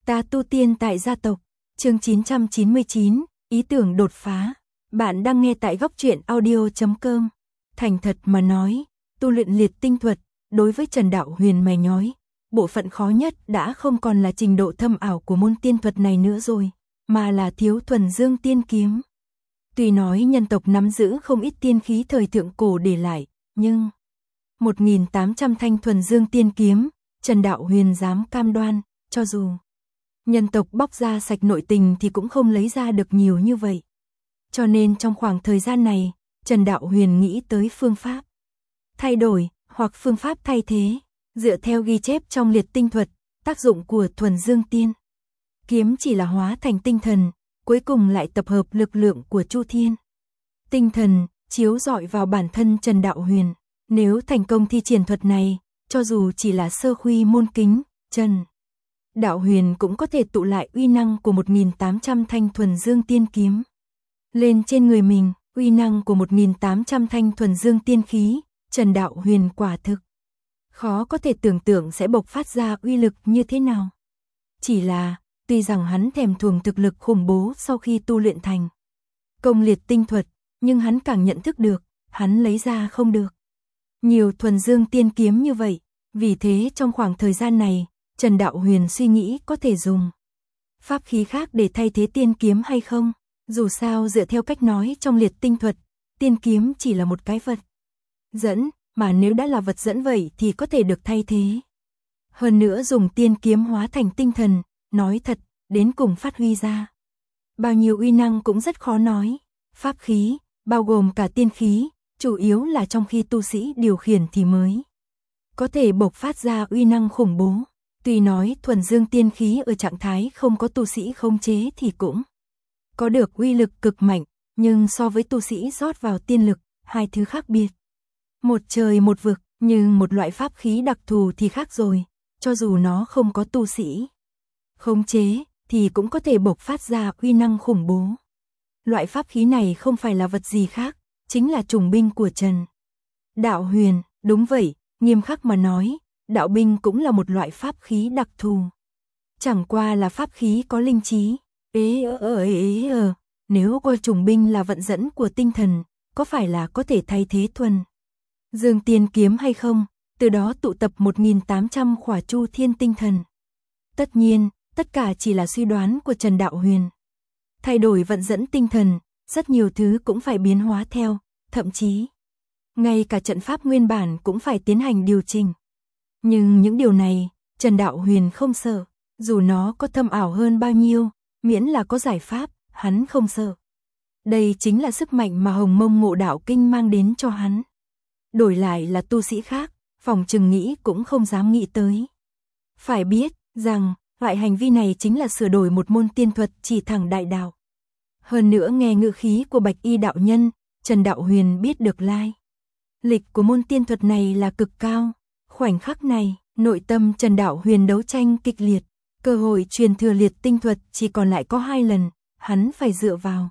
Ta tu tiên tại gia tộc, chương 999, ý tưởng đột phá. Bạn đang nghe tại góc truyện audio.com. Thành thật mà nói, tu luyện liệt tinh thuật, đối với Trần Đạo Huyền mà nói, bộ phận khó nhất đã không còn là trình độ thâm ảo của môn tiên thuật này nữa rồi, mà là thiếu thuần dương tiên kiếm. Tuy nói nhân tộc nắm giữ không ít tiên khí thời thượng cổ để lại, nhưng 1.800 thanh thuần dương tiên kiếm, Trần Đạo Huyền dám cam đoan, cho dù nhân tộc bóc ra sạch nội tình thì cũng không lấy ra được nhiều như vậy. Cho nên trong khoảng thời gian này, Trần Đạo Huyền nghĩ tới phương pháp thay đổi, hoặc phương pháp thay thế, dựa theo ghi chép trong liệt tinh thuật, tác dụng của thuần dương tiên kiếm chỉ là hóa thành tinh thần, cuối cùng lại tập hợp lực lượng của Chu Thiên tinh thần, chiếu rọi vào bản thân Trần Đạo Huyền. Nếu thành công thi triển thuật này, cho dù chỉ là sơ khuy môn kính, Trần Đạo Huyền cũng có thể tụ lại uy năng của 1.800 thanh thuần dương tiên kiếm lên trên người mình. Uy năng của 1.800 thanh thuần dương tiên khí, Trần Đạo Huyền quả thực khó có thể tưởng tượng sẽ bộc phát ra uy lực như thế nào. Chỉ là, tuy rằng hắn thèm thuồng thực lực khủng bố sau khi tu luyện thành công liệt tinh thuật, nhưng hắn càng nhận thức được, hắn lấy ra không được nhiều thuần dương tiên kiếm như vậy. Vì thế trong khoảng thời gian này, Trần Đạo Huyền suy nghĩ có thể dùng pháp khí khác để thay thế tiên kiếm hay không. Dù sao dựa theo cách nói trong liệt tinh thuật, tiên kiếm chỉ là một cái vật dẫn, mà nếu đã là vật dẫn vậy thì có thể được thay thế. Hơn nữa dùng tiên kiếm hóa thành tinh thần, nói thật, đến cùng phát huy ra bao nhiêu uy năng cũng rất khó nói. Pháp khí, bao gồm cả tiên khí, chủ yếu là trong khi tu sĩ điều khiển thì mới có thể bộc phát ra uy năng khủng bố. Tuy nói thuần dương tiên khí ở trạng thái không có tu sĩ khống chế thì cũng có được uy lực cực mạnh, nhưng so với tu sĩ rót vào tiên lực, hai thứ khác biệt một trời một vực. Nhưng một loại pháp khí đặc thù thì khác rồi, cho dù nó không có tu sĩ khống chế thì cũng có thể bộc phát ra uy năng khủng bố. Loại pháp khí này không phải là vật gì khác, chính là trùng binh của Trần Đạo Huyền. Đúng vậy, nghiêm khắc mà nói, đạo binh cũng là một loại pháp khí đặc thù. Chẳng qua là pháp khí có linh trí. Nếu coi trùng binh là vận dẫn của tinh thần, có phải là có thể thay thế thuần dương tiên kiếm hay không? Từ đó tụ tập 1.800 khỏa Chu Thiên tinh thần. Tất nhiên, tất cả chỉ là suy đoán của Trần Đạo Huyền. Thay đổi vận dẫn tinh thần, rất nhiều thứ cũng phải biến hóa theo, thậm chí ngay cả trận pháp nguyên bản cũng phải tiến hành điều chỉnh. Nhưng những điều này, Trần Đạo Huyền không sợ, dù nó có thâm ảo hơn bao nhiêu, miễn là có giải pháp, hắn không sợ. Đây chính là sức mạnh mà Hồng Mông Ngộ Đạo Kinh mang đến cho hắn. Đổi lại là tu sĩ khác, phòng chừng nghĩ cũng không dám nghĩ tới. Phải biết rằng, loại hành vi này chính là sửa đổi một môn tiên thuật chỉ thẳng đại đạo. Hơn nữa nghe ngữ khí của Bạch Y đạo nhân, Trần Đạo Huyền biết được lai lịch của môn tiên thuật này là cực cao. Khoảnh khắc này, nội tâm Trần Đạo Huyền đấu tranh kịch liệt. Cơ hội truyền thừa liệt tinh thuật chỉ còn lại có 2 lần, hắn phải dựa vào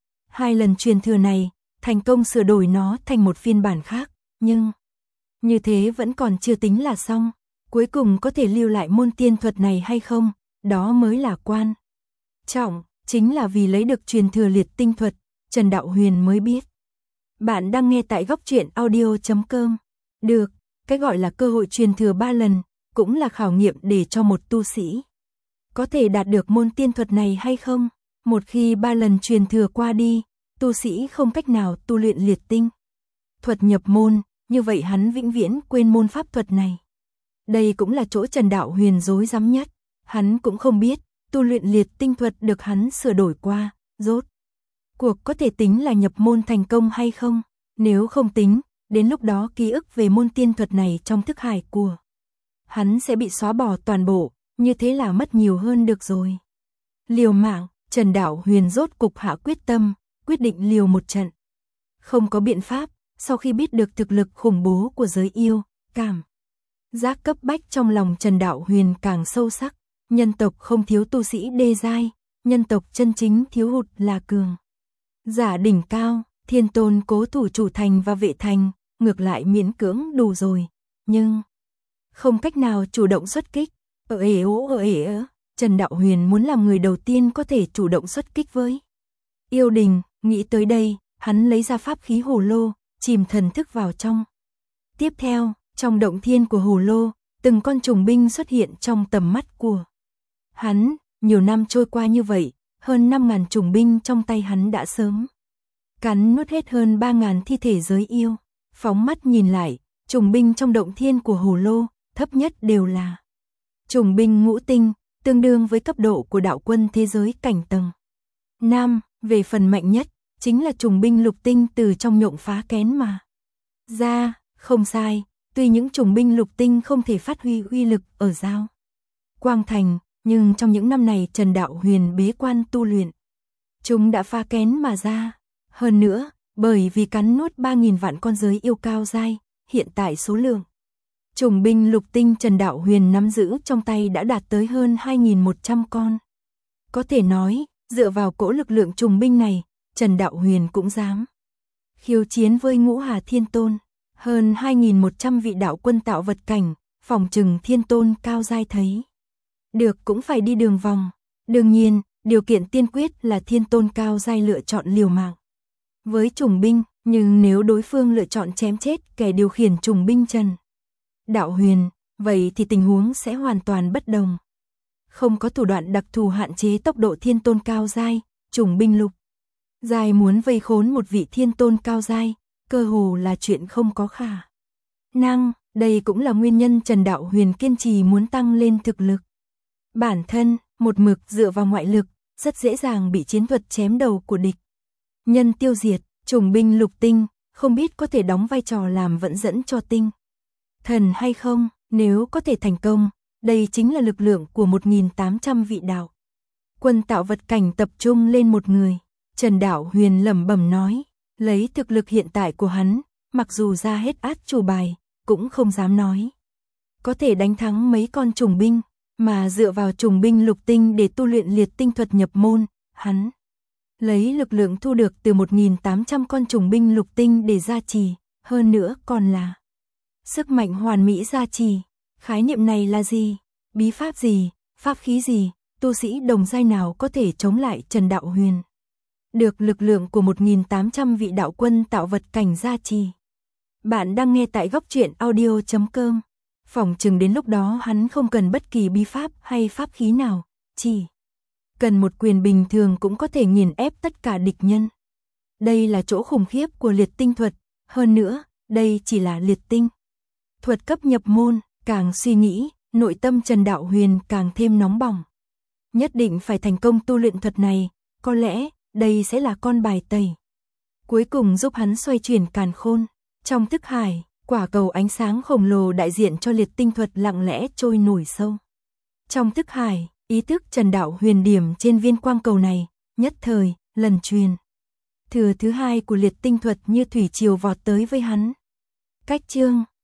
2 lần truyền thừa này, thành công sửa đổi nó thành một phiên bản khác. Nhưng như thế vẫn còn chưa tính là xong. Cuối cùng có thể lưu lại môn tiên thuật này hay không, đó mới là quan trọng. Chính là vì lấy được truyền thừa liệt tinh thuật, Trần Đạo Huyền mới biết. Bạn đang nghe tại góc truyện audio.com. Được, cái gọi là cơ hội truyền thừa 3 lần, cũng là khảo nghiệm để cho một tu sĩ có thể đạt được môn tiên thuật này hay không. Một khi 3 lần truyền thừa qua đi, tu sĩ không cách nào tu luyện liệt tinh thuật nhập môn, như vậy hắn vĩnh viễn quên môn pháp thuật này. Đây cũng là chỗ Trần Đạo Huyền rối rắm nhất. Hắn cũng không biết, tu luyện liệt tinh thuật được hắn sửa đổi qua, rốt cuộc có thể tính là nhập môn thành công hay không. Nếu không tính, đến lúc đó ký ức về môn tiên thuật này trong thức hải của hắn sẽ bị xóa bỏ toàn bộ, như thế là mất nhiều hơn được rồi. Liều mạng, Trần Đạo Huyền rốt cục hạ quyết tâm, quyết định liều một trận. Không có biện pháp, sau khi biết được thực lực khủng bố của giới yêu, cảm giác cấp bách trong lòng Trần Đạo Huyền càng sâu sắc. Nhân tộc không thiếu tu sĩ đê giai, nhân tộc chân chính thiếu hụt là cường giả đỉnh cao. Thiên Tôn cố thủ chủ thành và vệ thành, ngược lại miễn cưỡng đủ rồi, nhưng không cách nào chủ động xuất kích. Trần Đạo Huyền muốn làm người đầu tiên có thể chủ động xuất kích với yêu đình, nghĩ tới đây, hắn lấy ra pháp khí hồ lô, chìm thần thức vào trong. Tiếp theo, trong động thiên của hồ lô, từng con trùng binh xuất hiện trong tầm mắt của hắn, nhiều năm trôi qua như vậy, hơn 5.000 trùng binh trong tay hắn đã sớm cắn nuốt hết hơn 3.000 thi thể giới yêu. Phóng mắt nhìn lại, trùng binh trong động thiên của hồ lô, thấp nhất đều là trùng binh ngũ tinh, tương đương với cấp độ của đạo quân thế giới cảnh tầng Nam, về phần mạnh nhất, chính là trùng binh lục tinh từ trong nhộng phá kén mà ra, không sai, tuy những trùng binh lục tinh không thể phát huy uy lực ở Giao Quang Thành, nhưng trong những năm này Trần Đạo Huyền bế quan tu luyện, chúng đã phá kén mà ra. Hơn nữa, bởi vì cắn nuốt 3.000 vạn con giới yêu cao giai, hiện tại số lượng trùng binh lục tinh Trần Đạo Huyền nắm giữ trong tay đã đạt tới hơn 2.100 con. Có thể nói, dựa vào cỗ lực lượng trùng binh này, Trần Đạo Huyền cũng dám khiêu chiến với Ngũ Hà Thiên Tôn, hơn 2.100 vị đạo quân tạo vật cảnh, phòng trừng Thiên Tôn cao giai thấy được cũng phải đi đường vòng. Đương nhiên, điều kiện tiên quyết là Thiên Tôn cao giai lựa chọn liều mạng với trùng binh, nhưng nếu đối phương lựa chọn chém chết kẻ điều khiển trùng binh Trần Đạo Huyền, vậy thì tình huống sẽ hoàn toàn bất đồng. Không có thủ đoạn đặc thù hạn chế tốc độ Thiên Tôn cao giai, trùng binh lục giai muốn vây khốn một vị Thiên Tôn cao giai, cơ hồ là chuyện không có khả năng. Đây cũng là nguyên nhân Trần Đạo Huyền kiên trì muốn tăng lên thực lực bản thân, một mực dựa vào ngoại lực, rất dễ dàng bị chiến thuật chém đầu của địch nhân tiêu diệt. Trùng binh lục tinh, không biết có thể đóng vai trò làm vận dẫn cho tinh thần hay không. Nếu có thể thành công, đây chính là lực lượng của 1.800 vị đạo quân tạo vật cảnh tập trung lên một người. Trần Đạo Huyền lẩm bẩm nói, lấy thực lực hiện tại của hắn, mặc dù ra hết át chủ bài, cũng không dám nói có thể đánh thắng mấy con trùng binh, mà dựa vào trùng binh lục tinh để tu luyện liệt tinh thuật nhập môn, hắn lấy lực lượng thu được từ 1.800 con trùng binh lục tinh để gia trì, hơn nữa còn là sức mạnh hoàn mỹ gia trì. Khái niệm này là gì? Bí pháp gì? Pháp khí gì? Tu sĩ đồng giai nào có thể chống lại Trần Đạo Huyền? Được lực lượng của 1.800 vị đạo quân tạo vật cảnh gia trì. Bạn đang nghe tại góc truyện audio.com. Phỏng chừng đến lúc đó hắn không cần bất kỳ bí pháp hay pháp khí nào, chỉ cần một quyền bình thường cũng có thể nghiền ép tất cả địch nhân. Đây là chỗ khủng khiếp của liệt tinh thuật, hơn nữa, đây chỉ là liệt tinh thuật cấp nhập môn. Càng suy nghĩ, nội tâm Trần Đạo Huyền càng thêm nóng bỏng. Nhất định phải thành công tu luyện thuật này, có lẽ đây sẽ là con bài tẩy cuối cùng giúp hắn xoay chuyển càn khôn. Trong thức hải, quả cầu ánh sáng khổng lồ đại diện cho liệt tinh thuật lặng lẽ trôi nổi sâu trong thức hải. Ý thức Trần Đạo Huyền điểm trên viên quang cầu này, nhất thời, lần truyền thừa thứ hai của liệt tinh thuật như thủy triều vọt tới với hắn. Cách chương